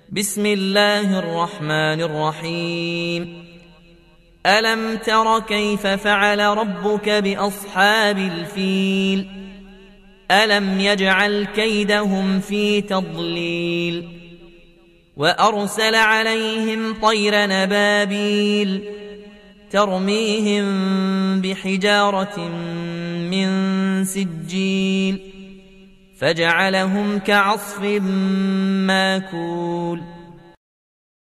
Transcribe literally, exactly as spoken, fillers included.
بسم الله الرحمن الرحيم. ألم تر كيف فعل ربك بأصحاب الفيل؟ ألم يجعل كيدهم في تضليل وأرسل عليهم طير نبابيل ترميهم بحجارة من سجيل فجعلهم كعصف ماكول.